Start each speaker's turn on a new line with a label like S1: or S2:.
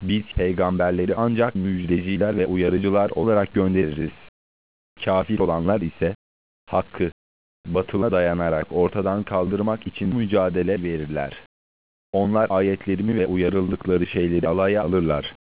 S1: Biz peygamberleri ancak müjdeciler ve uyarıcılar olarak göndeririz. Kafir olanlar ise hakkı batıla dayanarak ortadan kaldırmak için mücadele verirler. Onlar ayetlerimi ve uyarıldıkları şeyleri alaya alırlar.